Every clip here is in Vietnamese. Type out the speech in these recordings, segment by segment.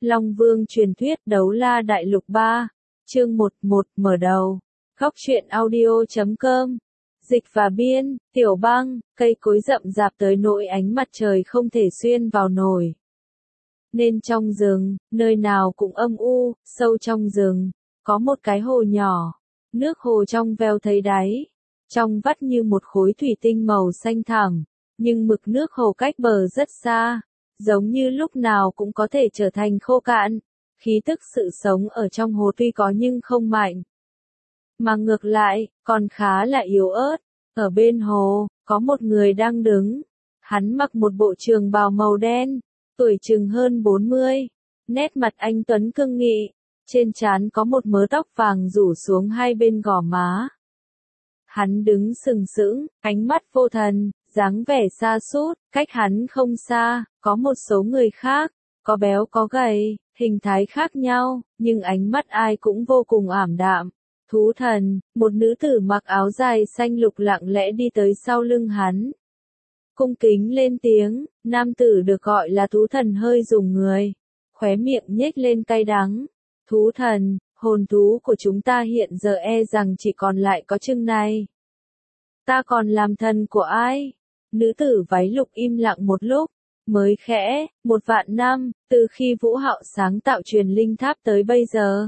Long Vương truyền thuyết Đấu La Đại Lục 3, chương 11 mở đầu. Góc truyện audio.com. Dịch và biên, Tiểu Băng, cây cối rậm rạp tới nỗi ánh mặt trời không thể xuyên vào nổi. Nên trong rừng, nơi nào cũng âm u, sâu trong rừng, có một cái hồ nhỏ. Nước hồ trong veo thấy đáy, trong vắt như một khối thủy tinh màu xanh thẳm, nhưng mực nước hồ cách bờ rất xa, giống như lúc nào cũng có thể trở thành khô cạn. Khí tức sự sống ở trong hồ tuy có nhưng không mạnh, mà ngược lại, còn khá là yếu ớt. Ở bên hồ, có một người đang đứng. Hắn mặc một bộ trường bào màu đen, tuổi chừng hơn 40, nét mặt anh tuấn cương nghị, trên trán có một mớ tóc vàng rủ xuống hai bên gò má. Hắn đứng sừng sững, ánh mắt vô thần, dáng vẻ sa sút. Cách hắn không xa, có một số người khác, có béo có gầy, hình thái khác nhau, nhưng ánh mắt ai cũng vô cùng ảm đạm. Thú thần, một nữ tử mặc áo dài xanh lục lặng lẽ đi tới sau lưng hắn. Cung kính lên tiếng, nam tử được gọi là thú thần hơi rùng người, khóe miệng nhếch lên cay đắng. Thú thần, hồn thú của chúng ta hiện giờ e rằng chỉ còn lại có chừng này. Ta còn làm thần của ai? Nữ tử váy lục im lặng một lúc, mới khẽ, 1.000 năm, từ khi Vũ Hạo sáng tạo truyền linh tháp tới bây giờ.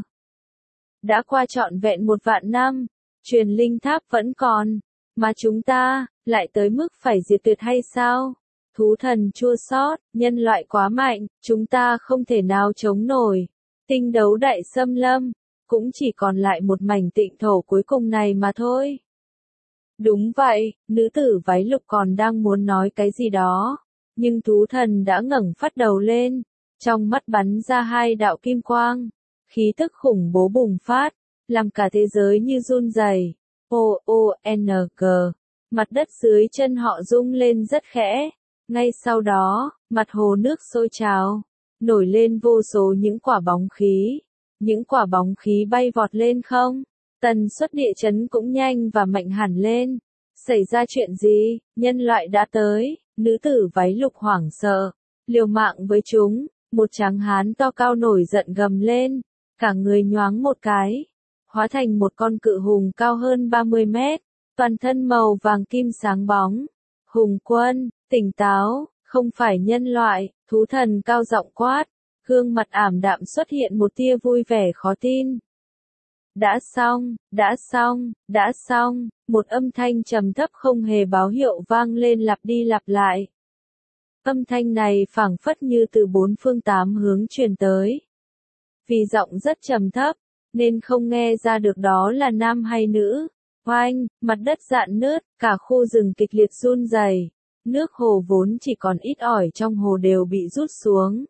Đã qua trọn vẹn 1.000 năm, truyền linh tháp vẫn còn, mà chúng ta, lại tới mức phải diệt tuyệt hay sao? Thú thần chua xót, nhân loại quá mạnh, chúng ta không thể nào chống nổi. Tinh đấu đại xâm lâm, cũng chỉ còn lại một mảnh tịnh thổ cuối cùng này mà thôi. Đúng vậy, nữ tử váy lục còn đang muốn nói cái gì đó, nhưng thú thần đã ngẩng phát đầu lên, trong mắt bắn ra hai đạo kim quang, khí tức khủng bố bùng phát, làm cả thế giới như run rẩy. O-O-N-G, mặt đất dưới chân họ rung lên rất khẽ, ngay sau đó, mặt hồ nước sôi trào, nổi lên vô số những quả bóng khí. Những quả bóng khí bay vọt lên không, tần suất địa chấn cũng nhanh và mạnh hẳn lên. Xảy ra chuyện gì? Nhân loại đã tới. Nữ tử váy lục hoảng sợ, liều mạng với chúng. Một tráng hán to cao nổi giận gầm lên, cả người nhoáng một cái, hóa thành một con cự hùng cao hơn 30 mét, toàn thân màu vàng kim sáng bóng. Hùng quân, tỉnh táo, không phải nhân loại. Thú thần cao giọng quát, gương mặt ảm đạm xuất hiện một tia vui vẻ khó tin. Đã xong, đã xong, đã xong, một âm thanh trầm thấp không hề báo hiệu vang lên lặp đi lặp lại. Âm thanh này phảng phất như từ bốn phương tám hướng truyền tới. Vì giọng rất trầm thấp, nên không nghe ra được đó là nam hay nữ. Oanh, mặt đất rạn nứt, cả khu rừng kịch liệt run rẩy. Nước hồ vốn chỉ còn ít ỏi trong hồ đều bị rút xuống,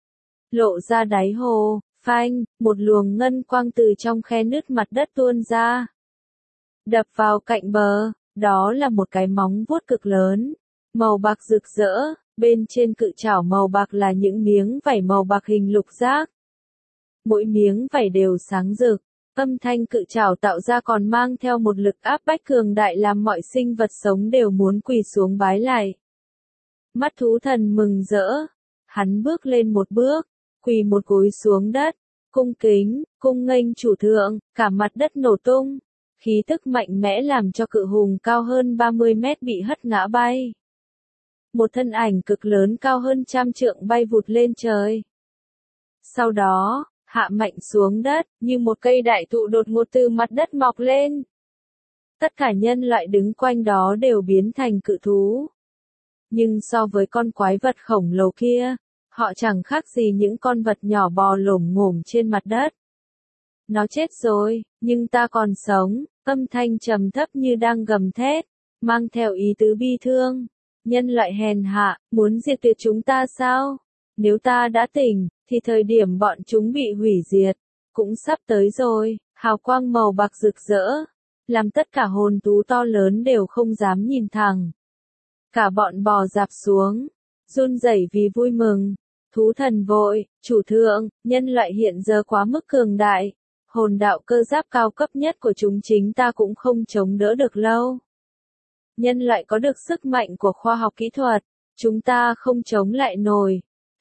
lộ ra đáy hồ. Phanh, một luồng ngân quang từ trong khe nứt mặt đất tuôn ra, đập vào cạnh bờ. Đó là một cái móng vuốt cực lớn, màu bạc rực rỡ, bên trên cự trảo màu bạc là những miếng vảy màu bạc hình lục giác. Mỗi miếng vảy đều sáng rực, âm thanh cự trảo tạo ra còn mang theo một lực áp bách cường đại làm mọi sinh vật sống đều muốn quỳ xuống bái lạy. Mắt thú thần mừng rỡ, hắn bước lên một bước, quỳ một gối xuống đất, cung kính, cung nghênh chủ thượng. Cả mặt đất nổ tung, khí tức mạnh mẽ làm cho cự hùng cao hơn 30 mét bị hất ngã bay. Một thân ảnh cực lớn cao hơn 100 trượng bay vụt lên trời. Sau đó, hạ mạnh xuống đất, như một cây đại thụ đột ngột từ mặt đất mọc lên. Tất cả nhân loại đứng quanh đó đều biến thành cự thú. Nhưng so với con quái vật khổng lồ kia, họ chẳng khác gì những con vật nhỏ bò lổm ngổm trên mặt đất. Nó chết rồi, nhưng ta còn sống. Âm thanh trầm thấp như đang gầm thét, mang theo ý tứ bi thương. Nhân loại hèn hạ, muốn diệt tuyệt chúng ta sao? Nếu ta đã tỉnh, thì thời điểm bọn chúng bị hủy diệt cũng sắp tới rồi. Hào quang màu bạc rực rỡ, làm tất cả hồn thú to lớn đều không dám nhìn thẳng. Cả bọn bò dạp xuống, run rẩy vì vui mừng. Thú thần vội, chủ thượng, nhân loại hiện giờ quá mức cường đại. Hồn đạo cơ giáp cao cấp nhất của chúng chính ta cũng không chống đỡ được lâu. Nhân loại có được sức mạnh của khoa học kỹ thuật, chúng ta không chống lại nổi.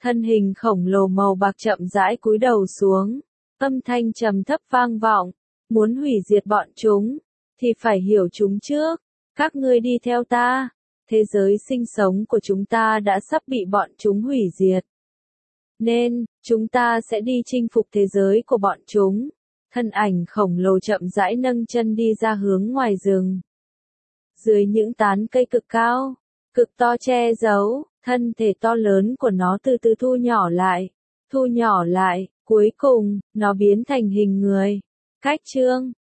Thân hình khổng lồ màu bạc chậm rãi cúi đầu xuống, âm thanh trầm thấp vang vọng, muốn hủy diệt bọn chúng, thì phải hiểu chúng trước, các ngươi đi theo ta, thế giới sinh sống của chúng ta đã sắp bị bọn chúng hủy diệt. Nên, chúng ta sẽ đi chinh phục thế giới của bọn chúng. Thân ảnh khổng lồ chậm rãi nâng chân đi ra hướng ngoài rừng. Dưới những tán cây cực cao, cực to che giấu, thân thể to lớn của nó từ từ thu nhỏ lại, cuối cùng, nó biến thành hình người. Cách chương